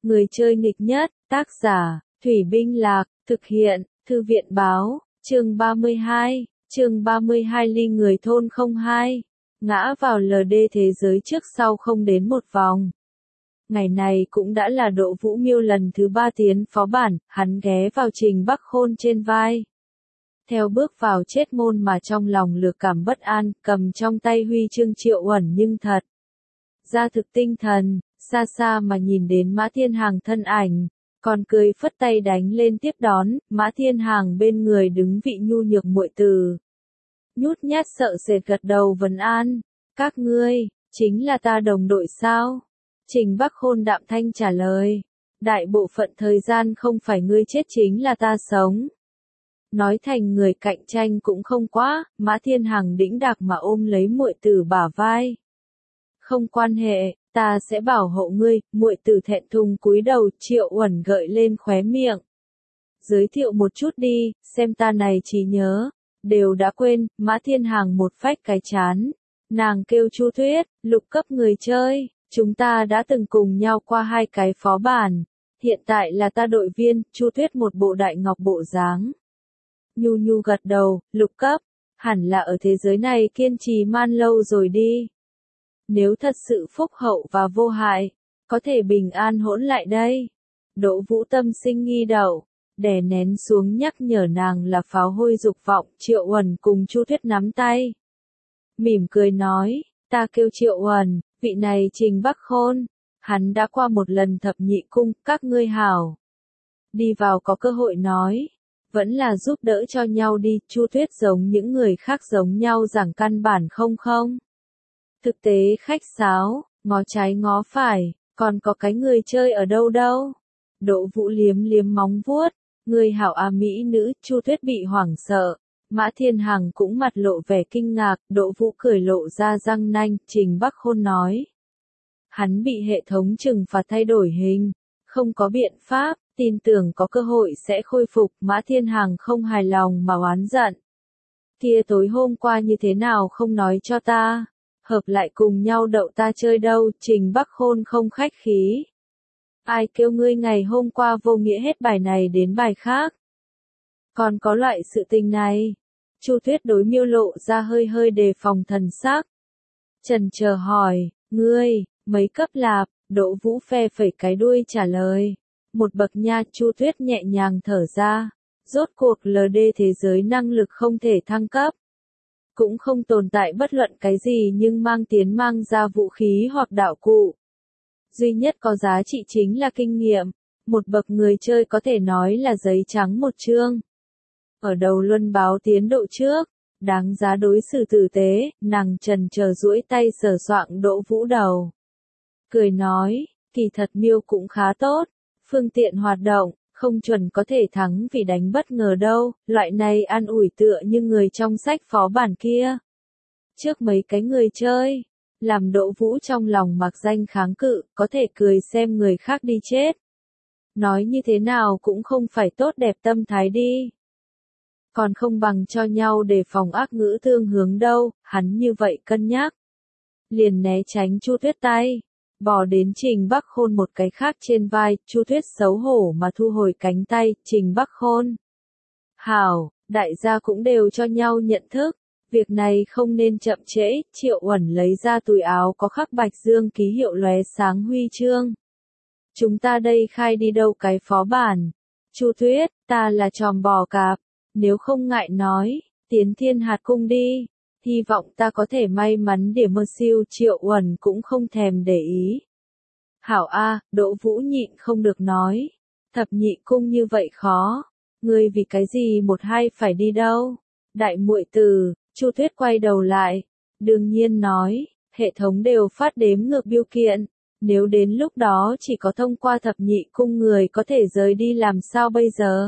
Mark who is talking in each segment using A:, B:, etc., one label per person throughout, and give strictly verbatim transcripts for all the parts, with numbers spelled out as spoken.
A: Người chơi nghịch nhất, tác giả, Thủy Binh Lạc, thực hiện, Thư viện Báo, chương ba mươi hai, chương ba mươi hai ly người thôn không hai, ngã vào lờ đê thế giới trước sau không đến một vòng. Ngày này cũng đã là Đỗ Vũ Miêu lần thứ ba tiến phó bản, hắn ghé vào Trình Bắc Khôn trên vai. Theo bước vào chết môn mà trong lòng lược cảm bất an, cầm trong tay huy chương Triệu Uẩn nhưng thật ra thực tinh thần, xa xa mà nhìn đến Mã Thiên Hàng thân ảnh, còn cười phất tay đánh lên tiếp đón. Mã Thiên Hàng bên người đứng vị nhu nhược muội tử, nhút nhát sợ sệt gật đầu vấn an, các ngươi, chính là ta đồng đội sao? Trình Bắc Khôn đạm thanh trả lời, đại bộ phận thời gian không phải ngươi chết chính là ta sống. Nói thành người cạnh tranh cũng không quá, Mã Thiên Hàng đĩnh đạc mà ôm lấy muội tử bả vai. Không quan hệ, ta sẽ bảo hộ ngươi. Muội tử thẹn thùng cúi đầu. Triệu Uẩn gợi lên khóe miệng. Giới thiệu một chút đi, xem ta này trí nhớ, đều đã quên. Mã Thiên Hàng một phách cái chán, nàng kêu Chu Tuyết, lục cấp người chơi, chúng ta đã từng cùng nhau qua hai cái phó bản, hiện tại là ta đội viên. Chu Tuyết một bộ đại ngọc bộ dáng. Nhu nhu gật đầu, lục cấp, hẳn là ở thế giới này kiên trì man lâu rồi đi. Nếu thật sự phúc hậu và vô hại, có thể bình an hỗn lại đây. Đỗ Vũ tâm sinh nghi đậu, đè nén xuống nhắc nhở nàng là pháo hôi dục vọng. Triệu Uẩn cùng Chu Tuyết nắm tay, mỉm cười nói, ta kêu Triệu Uẩn, vị này Trình Bắc Khôn, hắn đã qua một lần thập nhị cung, các ngươi hảo. Đi vào có cơ hội nói, vẫn là giúp đỡ cho nhau đi. Chu Tuyết giống những người khác giống nhau giảng căn bản không không. Thực tế khách sáo, ngó trái ngó phải, còn có cái người chơi ở đâu đâu. Đỗ Vũ liếm liếm móng vuốt, người hảo à mỹ nữ. Chu Tuyết bị hoảng sợ, Mã Thiên Hàng cũng mặt lộ vẻ kinh ngạc. Đỗ Vũ cười lộ ra răng nanh. Trình Bắc Khôn nói, hắn bị hệ thống trừng phạt thay đổi hình, không có biện pháp, tin tưởng có cơ hội sẽ khôi phục. Mã Thiên Hàng không hài lòng mà oán giận, kia tối hôm qua như thế nào không nói cho ta, hợp lại cùng nhau đậu ta chơi đâu. Trình Bắc Khôn không khách khí, ai kêu ngươi ngày hôm qua vô nghĩa hết bài này đến bài khác, còn có loại sự tình này. Chu Tuyết đối Miêu lộ ra hơi hơi đề phòng thần sắc, chần chờ hỏi, ngươi mấy cấp lạp? Đỗ Vũ phe phẩy cái đuôi trả lời, một bậc nha. Chu Tuyết nhẹ nhàng thở ra, rốt cuộc lờ đê thế giới năng lực không thể thăng cấp, cũng không tồn tại bất luận cái gì nhưng mang tiến mang ra vũ khí hoặc đạo cụ. Duy nhất có giá trị chính là kinh nghiệm, một bậc người chơi có thể nói là giấy trắng một chương. Ở đầu luân báo tiến độ trước, đáng giá đối xử tử tế. Nàng trần chờ duỗi tay sờ soạng Đỗ Vũ đầu, cười nói, kỳ thật Miêu cũng khá tốt, phương tiện hoạt động, không chuẩn có thể thắng vì đánh bất ngờ đâu. Loại này an ủi tựa như người trong sách phó bản kia. Trước mấy cái người chơi, làm Đỗ Vũ trong lòng mặc danh kháng cự, có thể cười xem người khác đi chết. Nói như thế nào cũng không phải tốt đẹp tâm thái đi. Còn không bằng cho nhau đề phòng ác ngữ tương hướng đâu. Hắn như vậy cân nhắc, liền né tránh Chu Tuyết tay, bò đến Trình Bắc Khôn một cái khác trên vai. Chu Tuyết xấu hổ mà thu hồi cánh tay. Trình Bắc Khôn, hảo, đại gia cũng đều cho nhau nhận thức, việc này không nên chậm trễ. Triệu Uẩn lấy ra túi áo có khắc bạch dương ký hiệu lóe sáng huy chương. Chúng ta đây khai đi đâu cái phó bản? Chu Tuyết, ta là tròm bò cạp, nếu không ngại nói, tiến Thiên Hạt Cung đi. Hy vọng ta có thể may mắn điểm mơ siêu. Triệu Uẩn cũng không thèm để ý. Hảo a. Đỗ Vũ nhịn không được nói, thập nhị cung như vậy khó, ngươi vì cái gì một hai phải đi đâu? Đại muội tử. Chu Tuyết quay đầu lại, đương nhiên nói, hệ thống đều phát đếm ngược biêu kiện, nếu đến lúc đó chỉ có thông qua thập nhị cung người có thể rời đi làm sao bây giờ?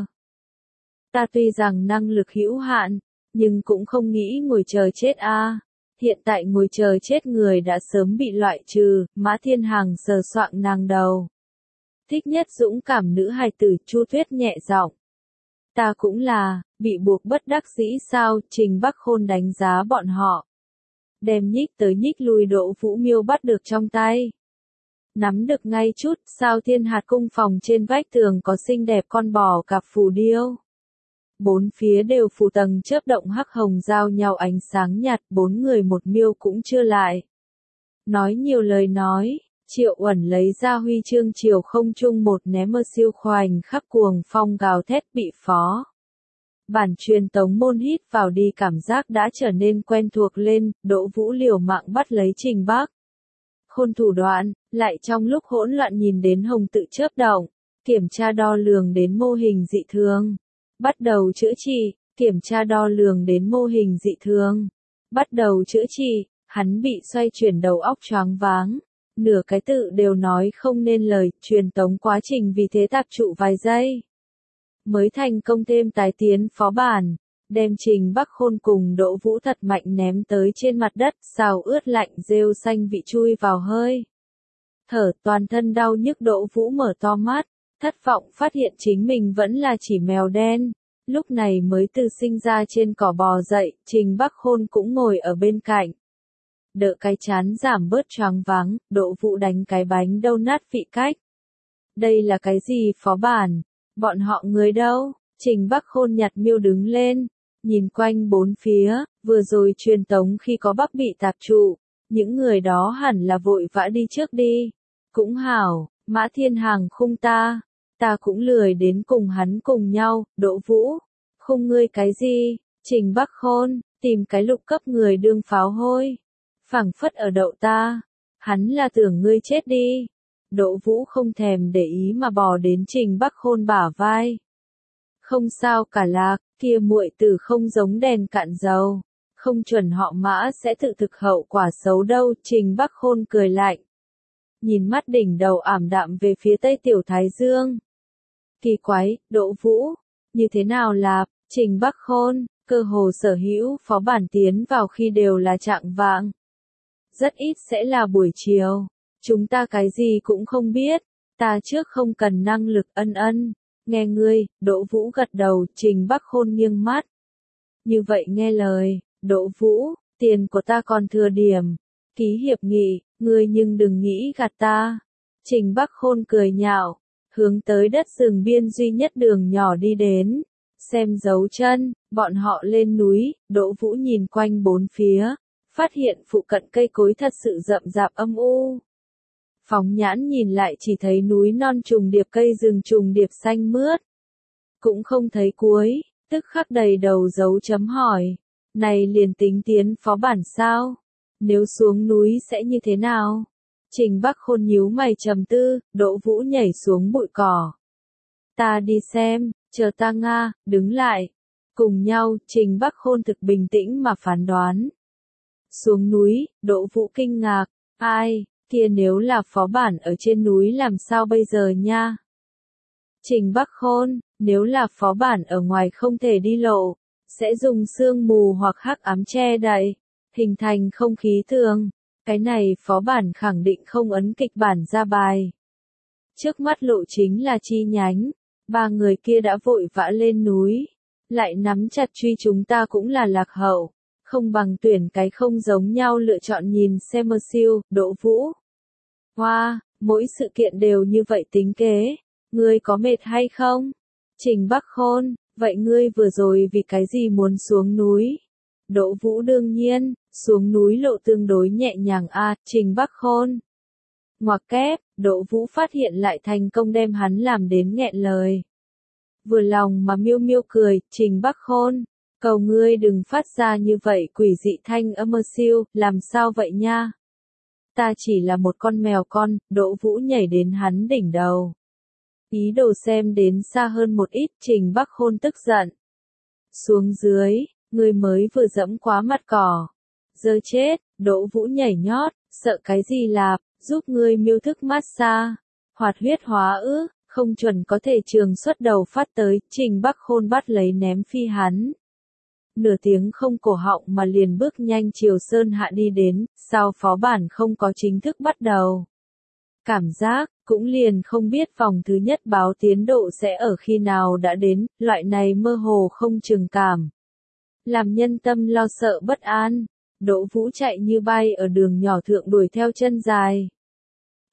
A: Ta tuy rằng năng lực hữu hạn, nhưng cũng không nghĩ ngồi chờ chết a. À. Hiện tại ngồi chờ chết người đã sớm bị loại trừ. Mã Thiên Hàng sờ soạng nàng đầu, thích nhất dũng cảm nữ hài tử. Chu Tuyết nhẹ giọng, ta cũng là, bị buộc bất đắc dĩ sao? Trình Bắc Khôn đánh giá bọn họ, đem nhích tới nhích lui Đỗ Vũ Miêu bắt được trong tay, Nắm được ngay chút, sao thiên hạt cung phòng trên vách tường có xinh đẹp con bò cạp phù điêu. Bốn phía đều phủ tầng chớp động hắc hồng giao nhau ánh sáng nhạt, bốn người một miêu cũng chưa lại. Nói nhiều lời nói, Triệu Uẩn lấy ra huy chương chiều không trung một ném mơ siêu khoảnh khắc cuồng phong gào thét bị phó. Bản truyền tống môn hít vào đi cảm giác đã trở nên quen thuộc lên, Đỗ Vũ liều mạng bắt lấy Trình Bắc Khôn thủ đoạn, lại trong lúc hỗn loạn nhìn đến hồng tự chớp động, kiểm tra đo lường đến mô hình dị thường. Bắt đầu chữa trị, kiểm tra đo lường đến mô hình dị thường. Bắt đầu chữa trị, hắn bị xoay chuyển đầu óc choáng váng. Nửa cái tự đều nói không nên lời, truyền tống quá trình vì thế tạp trụ vài giây. Mới thành công thêm tái tiến phó bản, đem Trình Bắc Khôn cùng Đỗ Vũ thật mạnh ném tới trên mặt đất, xào ướt lạnh rêu xanh vị chui vào hơi. Thở toàn thân đau nhức Đỗ Vũ mở to mắt, thất vọng phát hiện chính mình vẫn là chỉ mèo đen. Lúc này mới từ sinh ra trên cỏ bò dậy, Trình Bắc Khôn cũng ngồi ở bên cạnh. Đỡ cái chán giảm bớt choáng váng, Đỗ Vũ đánh cái bánh đâu nát vị cách. Đây là cái gì phó bản? Bọn họ người đâu? Trình Bắc Khôn nhặt miêu đứng lên, nhìn quanh bốn phía, vừa rồi truyền tống khi có Bắc bị tạp trụ, những người đó hẳn là vội vã đi trước đi. Cũng hảo, Mã Thiên Hàng khung ta, ta cũng lười đến cùng hắn cùng nhau, Đỗ Vũ, khung ngươi cái gì? Trình Bắc Khôn, tìm cái lục cấp người đương pháo hôi, phảng phất ở đậu ta, hắn là tưởng ngươi chết đi. Đỗ Vũ không thèm để ý mà bò đến Trình Bắc Khôn bả vai. Không sao cả lạc, kia muội tử không giống đèn cạn dầu, không chuẩn họ Mã sẽ tự thực hậu quả xấu đâu, Trình Bắc Khôn cười lạnh. Nhìn mắt đỉnh đầu ảm đạm về phía tây tiểu Thái Dương. Kỳ quái, Đỗ Vũ, như thế nào là, Trình Bắc Khôn, cơ hồ sở hữu phó bản tiến vào khi đều là trạng vạng. Rất ít sẽ là buổi chiều, chúng ta cái gì cũng không biết, ta trước không cần năng lực ân ân, nghe ngươi, Đỗ Vũ gật đầu, Trình Bắc Khôn nghiêng mắt. Như vậy nghe lời, Đỗ Vũ, tiền của ta còn thừa điểm, ký hiệp nghị, ngươi nhưng đừng nghĩ gạt ta. Trình Bắc Khôn cười nhạo, hướng tới đất rừng biên duy nhất đường nhỏ đi đến, xem dấu chân, bọn họ lên núi, Đỗ Vũ nhìn quanh bốn phía, phát hiện phụ cận cây cối thật sự rậm rạp âm u. Phóng nhãn nhìn lại chỉ thấy núi non trùng điệp cây rừng trùng điệp xanh mướt. Cũng không thấy cuối, tức khắc đầy đầu dấu chấm hỏi. Này liền tính tiến phó bản sao? Nếu xuống núi sẽ như thế nào? Trình Bắc Khôn nhíu mày trầm tư, Đỗ Vũ nhảy xuống bụi cỏ. Ta đi xem, chờ ta Nga, đứng lại. Cùng nhau, Trình Bắc Khôn thực bình tĩnh mà phán đoán. Xuống núi, Đỗ Vũ kinh ngạc, ai, kia nếu là phó bản ở trên núi làm sao bây giờ nha? Trình Bắc Khôn, nếu là phó bản ở ngoài không thể đi lộ, sẽ dùng sương mù hoặc hắc ám che đậy, hình thành không khí thường. Cái này phó bản khẳng định không ấn kịch bản ra bài. Trước mắt lộ chính là chi nhánh, ba người kia đã vội vã lên núi, lại nắm chặt truy chúng ta cũng là lạc hậu, không bằng tuyển cái không giống nhau lựa chọn nhìn xem mơ siêu, Đỗ Vũ. Hoa, wow, mỗi sự kiện đều như vậy tính kế, ngươi có mệt hay không? Trình Bắc Khôn, vậy ngươi vừa rồi vì cái gì muốn xuống núi? Đỗ Vũ đương nhiên, xuống núi lộ tương đối nhẹ nhàng a, à, Trình Bắc Khôn. Ngoặc kép, Đỗ Vũ phát hiện lại thành công đem hắn làm đến nghẹn lời. Vừa lòng mà miêu miêu cười, Trình Bắc Khôn, cầu ngươi đừng phát ra như vậy quỷ dị thanh âm mơ siêu, làm sao vậy nha? Ta chỉ là một con mèo con, Đỗ Vũ nhảy đến hắn đỉnh đầu. Ý đồ xem đến xa hơn một ít, Trình Bắc Khôn tức giận. Xuống dưới, ngươi mới vừa dẫm quá mặt cỏ. Giờ chết, Đỗ Vũ nhảy nhót, sợ cái gì lạp, giúp ngươi miêu thức massage, hoạt huyết hóa ứ, không chuẩn có thể trường xuất đầu phát tới, Trình Bắc Khôn bắt lấy ném phi hắn. Nửa tiếng không cổ họng mà liền bước nhanh chiều sơn hạ đi đến, sao phó bản không có chính thức bắt đầu. Cảm giác, cũng liền không biết vòng thứ nhất báo tiến độ sẽ ở khi nào đã đến, loại này mơ hồ không chừng cảm. Làm nhân tâm lo sợ bất an, Đỗ Vũ chạy như bay ở đường nhỏ thượng đuổi theo chân dài.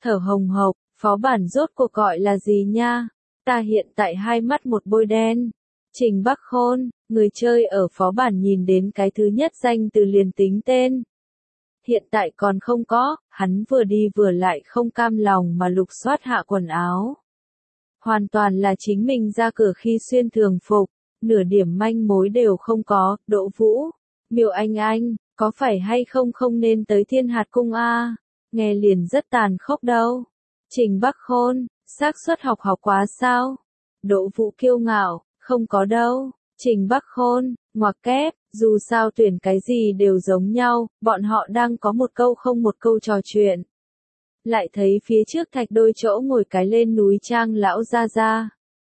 A: thở hồng hộc, phó bản rốt cuộc gọi là gì nha? Ta hiện tại hai mắt một bôi đen. Trình Bắc Khôn, người chơi ở phó bản nhìn đến cái thứ nhất danh từ liền tính tên. Hiện tại còn không có, hắn vừa đi vừa lại không cam lòng mà lục soát hạ quần áo. Hoàn toàn là chính mình ra cửa khi xuyên thường phục, nửa điểm manh mối đều không có. Đỗ Vũ, Miêu Anh Anh, có phải hay không không nên tới Thiên Hạt Cung a? Nghe liền rất tàn khốc đâu. Trình Bắc Khôn, xác suất học học quá sao? Đỗ Vũ kiêu ngạo, không có đâu. Trình Bắc Khôn, ngoặc kép, dù sao tuyển cái gì đều giống nhau, bọn họ đang có một câu không một câu trò chuyện. Lại thấy phía trước thạch đôi chỗ ngồi cái lên núi trang lão ra ra.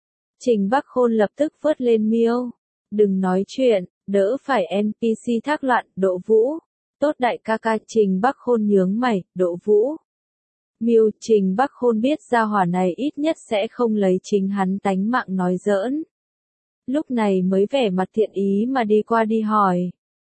A: Trình Bắc Khôn lập tức vớt lên Miêu. Đừng nói chuyện, đỡ phải en pê xê thác loạn. Đỗ Vũ, tốt đại ca ca. Trình Bắc Khôn nhướng mày. Đỗ Vũ, Miêu. Trình Bắc Khôn biết gia hỏa này ít nhất sẽ không lấy chính hắn tánh mạng nói giỡn. Lúc này mới vẻ mặt thiện ý mà đi qua đi hỏi.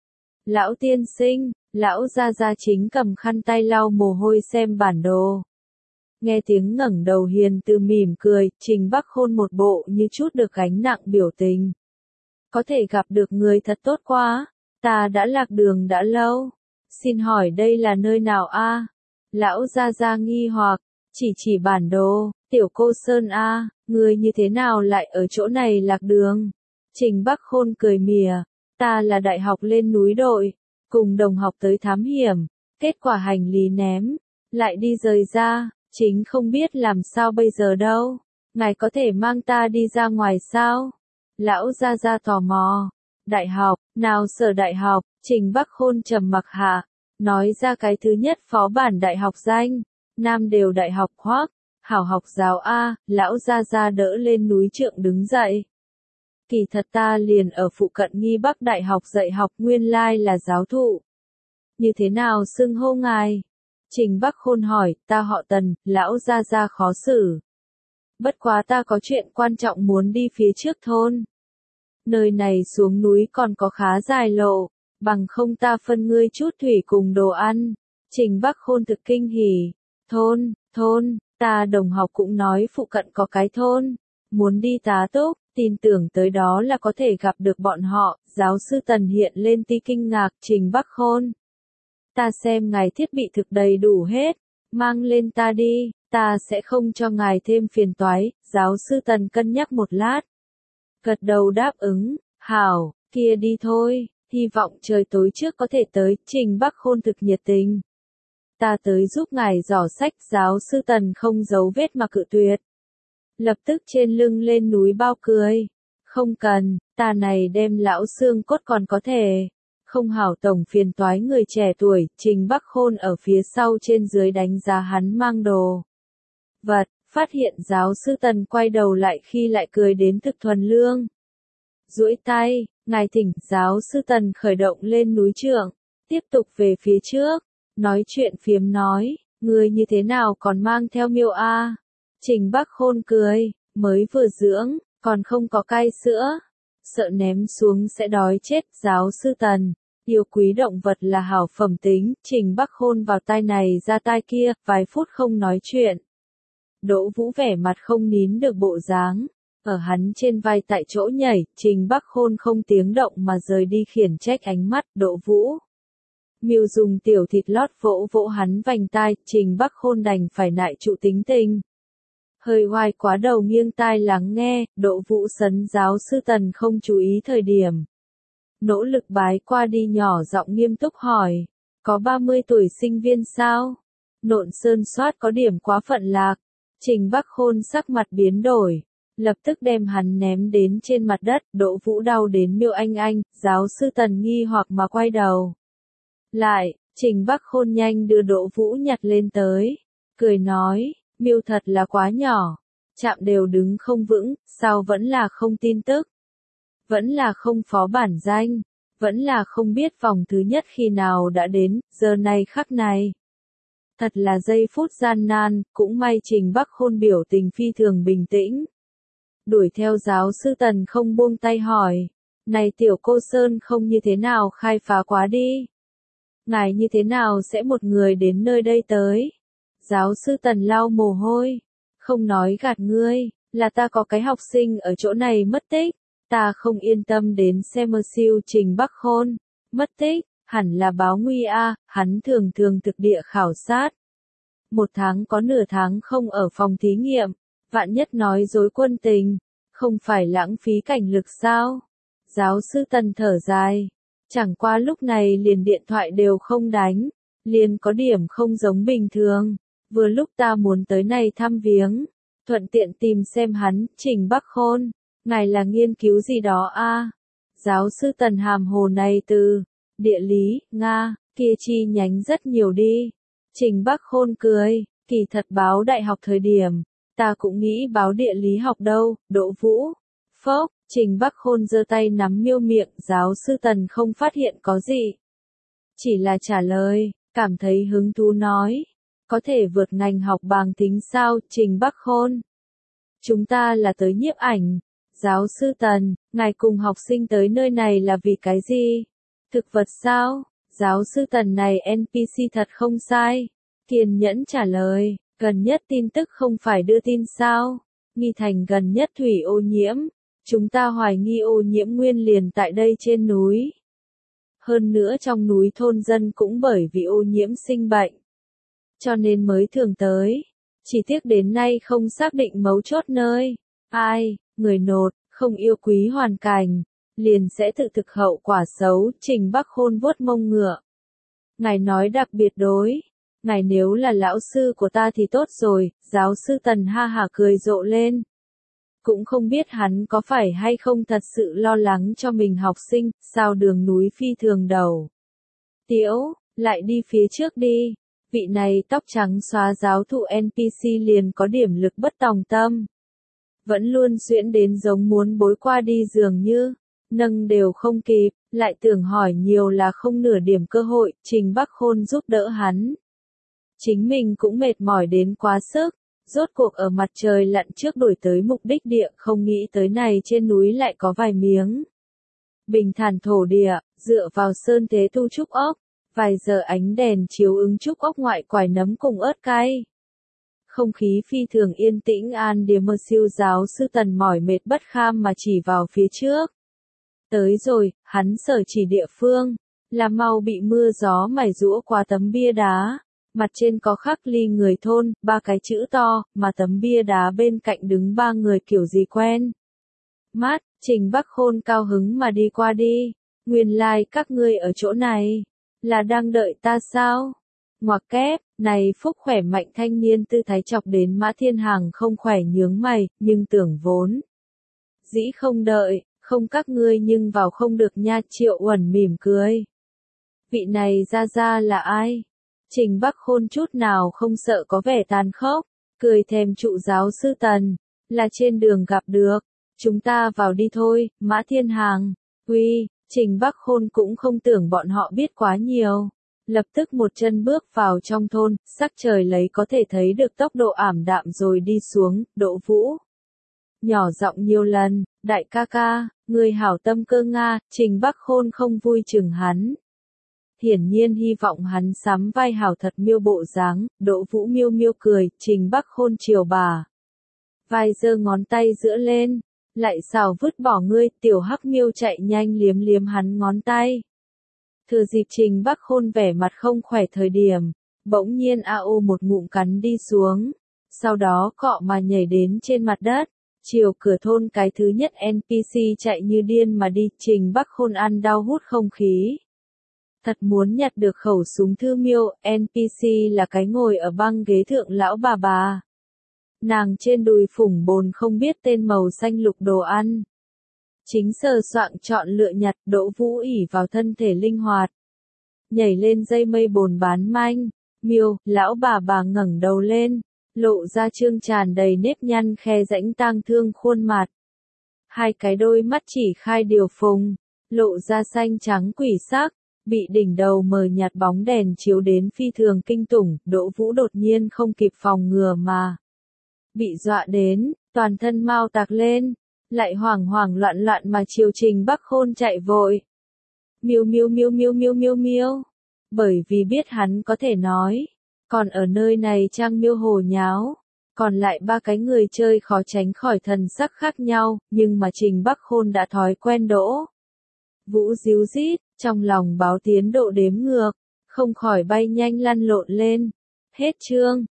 A: Lão tiên sinh, lão gia gia chính cầm khăn tay lau mồ hôi xem bản đồ. Nghe tiếng ngẩng đầu hiền từ mỉm cười, Trình Bắc Khôn một bộ như chút được gánh nặng biểu tình. Có thể gặp được người thật tốt quá, ta đã lạc đường đã lâu. Xin hỏi đây là nơi nào a? Lão gia gia nghi hoặc, chỉ chỉ bản đồ. Tiểu cô Sơn a, người như thế nào lại ở chỗ này lạc đường? Trình Bắc Khôn cười mỉa, ta là đại học lên núi đội, cùng đồng học tới thám hiểm, kết quả hành lý ném, lại đi rời ra, chính không biết làm sao bây giờ đâu. Ngài có thể mang ta đi ra ngoài sao? Lão gia gia tò mò. Đại học, nào sở đại học? Trình Bắc Khôn trầm mặc hạ, nói ra cái thứ nhất phó bản đại học danh, Nam Đều Đại học Hoác. Hảo học giáo a. Lão gia gia đỡ lên núi trượng đứng dậy. Kỳ thật ta liền ở phụ cận Nghi Bắc Đại học dạy học, nguyên lai là giáo thụ. Như thế nào xưng hô ngài? Trình Bắc Khôn hỏi. Ta họ Tần. Lão gia gia khó xử. Bất quá ta có chuyện quan trọng muốn đi phía trước thôn. Nơi này xuống núi còn có khá dài lộ, bằng không ta phân ngươi chút thủy cùng đồ ăn. Trình Bắc Khôn thực kinh hỉ. Thôn, thôn. Ta đồng học cũng nói phụ cận có cái thôn, muốn đi tá túc, tin tưởng tới đó là có thể gặp được bọn họ. Giáo sư Tần hiện lên tí kinh ngạc. Trình Bắc Khôn, ta xem ngài thiết bị thực đầy đủ hết, mang lên ta đi, ta sẽ không cho ngài thêm phiền toái. Giáo sư Tần cân nhắc một lát, gật đầu đáp ứng. Hảo, kia đi thôi, hy vọng trời tối trước có thể tới. Trình Bắc Khôn thực nhiệt tình. Ta tới giúp ngài dò sách. Giáo sư Tần không giấu vết mà cự tuyệt. Lập tức trên lưng lên núi bao cười. Không cần, ta này đem lão xương cốt còn có thể. Không hảo tổng phiền toái người trẻ tuổi. Trình Bắc Khôn ở phía sau trên dưới đánh giá hắn mang đồ vật, phát hiện giáo sư Tần quay đầu lại khi lại cười đến thực thuần lương. Duỗi tay, ngài thỉnh. Giáo sư Tần khởi động lên núi trượng, tiếp tục về phía trước. Nói chuyện phiếm nói, người như thế nào còn mang theo Miêu a? Trình Bắc Khôn cười, mới vừa dưỡng, còn không có cai sữa, sợ ném xuống sẽ đói chết. Giáo sư Tần, yêu quý động vật là hảo phẩm tính. Trình Bắc Khôn vào tai này ra tai kia, vài phút không nói chuyện. Đỗ Vũ vẻ mặt không nín được bộ dáng, ở hắn trên vai tại chỗ nhảy. Trình Bắc Khôn không tiếng động mà rời đi khiển trách ánh mắt. Đỗ Vũ, Miêu dùng tiểu thịt lót vỗ vỗ hắn vành tai. Trình Bắc Khôn đành phải nại trụ tính tình, hơi oai quá đầu nghiêng tai lắng nghe. Đỗ Vũ sấn giáo sư Tần không chú ý thời điểm, nỗ lực bái qua đi nhỏ giọng nghiêm túc hỏi, có ba mươi tuổi sinh viên sao? Nộn sơn soát có điểm quá phận lạc. Trình Bắc Khôn sắc mặt biến đổi, lập tức đem hắn ném đến trên mặt đất. Đỗ Vũ đau đến Miêu Anh Anh. Giáo sư Tần nghi hoặc mà quay đầu lại. Trình Bắc Khôn nhanh đưa Đỗ Vũ nhặt lên tới, cười nói, Miêu thật là quá nhỏ, chạm đều đứng không vững. Sao vẫn là không tin tức? Vẫn là không phó bản danh? Vẫn là không biết vòng thứ nhất khi nào đã đến, giờ này khắc này? Thật là giây phút gian nan. Cũng may Trình Bắc Khôn biểu tình phi thường bình tĩnh, đuổi theo giáo sư Tần không buông tay hỏi, này tiểu cô Sơn không như thế nào khai phá quá đi? Ngài như thế nào sẽ một người đến nơi đây tới? Giáo sư Tần lau mồ hôi. Không nói gạt ngươi, là ta có cái học sinh ở chỗ này mất tích. Ta không yên tâm đến xem mơ siêu Trình Bắc Khôn. Mất tích, hẳn là báo nguy a, hắn thường thường thực địa khảo sát. Một tháng có nửa tháng không ở phòng thí nghiệm, vạn nhất nói dối quân tình, không phải lãng phí cảnh lực sao? Giáo sư Tần thở dài, chẳng qua lúc này liền điện thoại đều không đánh, liền có điểm không giống bình thường, vừa lúc ta muốn tới này thăm viếng, thuận tiện tìm xem hắn, Trình Bắc Khôn, ngài là nghiên cứu gì đó a? Giáo sư Tần hàm hồ này từ, địa lý, Nga, kia chi nhánh rất nhiều đi. Trình Bắc Khôn cười, kỳ thật báo đại học thời điểm, ta cũng nghĩ báo địa lý học đâu, Đỗ Vũ. Phốc, Trình Bắc Khôn giơ tay nắm miêu miệng, giáo sư Tần không phát hiện có gì. Chỉ là trả lời, cảm thấy hứng thú nói, có thể vượt ngành học bằng tính sao, Trình Bắc Khôn. Chúng ta là tới nhiếp ảnh. Giáo sư Tần, ngài cùng học sinh tới nơi này là vì cái gì? Thực vật sao? Giáo sư Tần này en pê xê thật không sai. Kiên nhẫn trả lời, gần nhất tin tức không phải đưa tin sao? Nghi thành gần nhất thủy ô nhiễm. Chúng ta hoài nghi ô nhiễm nguyên liền tại đây trên núi. Hơn nữa trong núi thôn dân cũng bởi vì ô nhiễm sinh bệnh. Cho nên mới thường tới. Chỉ tiếc đến nay không xác định mấu chốt nơi. Ai, người nột, không yêu quý hoàn cảnh, liền sẽ tự thực hậu quả xấu, Trình Bắc Khôn vuốt mông ngựa. Ngài nói đặc biệt đối. Ngài nếu là lão sư của ta thì tốt rồi, giáo sư Tần ha hả cười rộ lên. Cũng không biết hắn có phải hay không thật sự lo lắng cho mình học sinh, sao đường núi phi thường đầu. Tiễu, lại đi phía trước đi. Vị này tóc trắng xóa giáo thụ en pê xê liền có điểm lực bất tòng tâm. Vẫn luôn xuyễn đến giống muốn bối qua đi dường như, nâng đều không kịp, lại tưởng hỏi nhiều là không nửa điểm cơ hội, Trình Bắc Khôn giúp đỡ hắn. Chính mình cũng mệt mỏi đến quá sức, rốt cuộc ở mặt trời lặn trước đổi tới mục đích địa, không nghĩ tới này trên núi lại có vài miếng. Bình thản thổ địa, dựa vào sơn thế tu trúc ốc, vài giờ ánh đèn chiếu ứng trúc ốc ngoại quải nấm cùng ớt cay. Không khí phi thường yên tĩnh an điềm mơ siêu giáo sư Tần mỏi mệt bất kham mà chỉ vào phía trước. Tới rồi, hắn sở chỉ địa phương, là mau bị mưa gió mài rũa qua tấm bia đá. Mặt trên có khắc ly người thôn, ba cái chữ to, mà tấm bia đá bên cạnh đứng ba người kiểu gì quen. Mát, Trình Bắc Khôn cao hứng mà đi qua đi. Nguyên lai like các ngươi ở chỗ này, là đang đợi ta sao? Ngoặc kép, này phúc khỏe mạnh thanh niên tư thái chọc đến Mã Thiên Hàng không khỏe nhướng mày, nhưng tưởng vốn. Dĩ không đợi, không các ngươi nhưng vào không được nha, Triệu Uẩn mỉm cười. Vị này ra ra là ai? Trình Bắc Khôn chút nào không sợ có vẻ tàn khốc, cười thèm trụ giáo sư Tần, là trên đường gặp được, chúng ta vào đi thôi, Mã Thiên Hàng, uy, Trình Bắc Khôn cũng không tưởng bọn họ biết quá nhiều, lập tức một chân bước vào trong thôn, sắc trời lấy có thể thấy được tốc độ ảm đạm rồi đi xuống, Đỗ Vũ. Nhỏ giọng nhiều lần, đại ca ca, người hảo tâm cơ Nga, Trình Bắc Khôn không vui chừng hắn. Hiển nhiên hy vọng hắn sắm vai hảo thật miêu bộ dáng, Đỗ Vũ miêu miêu cười, Trình Bắc Khôn chiều bà. Vai giơ ngón tay giữa lên, lại xào vứt bỏ ngươi, tiểu hắc miêu chạy nhanh liếm liếm hắn ngón tay. Thừa dịp Trình Bắc Khôn vẻ mặt không khỏe thời điểm, bỗng nhiên a ô một ngụm cắn đi xuống, sau đó cọ mà nhảy đến trên mặt đất, chiều cửa thôn cái thứ nhất en pê xê chạy như điên mà đi, Trình Bắc Khôn ăn đau hút không khí. Thật muốn nhặt được khẩu súng thư miêu, en pê xê là cái ngồi ở băng ghế thượng lão bà bà. Nàng trên đùi phủng bồn không biết tên màu xanh lục đồ ăn. Chính sờ soạng chọn lựa nhặt, Đỗ Vũ ỉ vào thân thể linh hoạt. Nhảy lên dây mây bồn bán manh, miêu, lão bà bà ngẩng đầu lên, lộ ra trương tràn đầy nếp nhăn khe rãnh tang thương khuôn mặt. Hai cái đôi mắt chỉ khai điều phùng, lộ ra xanh trắng quỷ sắc. Bị đỉnh đầu mờ nhạt bóng đèn chiếu đến phi thường kinh tủng, Đỗ Vũ đột nhiên không kịp phòng ngừa mà. Bị dọa đến, toàn thân mau tạc lên, lại hoảng hoảng loạn loạn mà chiều Trình Bắc Khôn chạy vội. Miêu miêu miêu miêu miêu miêu miêu. Bởi vì biết hắn có thể nói, còn ở nơi này trang miêu hồ nháo. Còn lại ba cái người chơi khó tránh khỏi thần sắc khác nhau, nhưng mà Trình Bắc Khôn đã thói quen Đỗ Vũ díu dít, trong lòng báo tiến độ đếm ngược, không khỏi bay nhanh lăn lộn lên. Hết chương.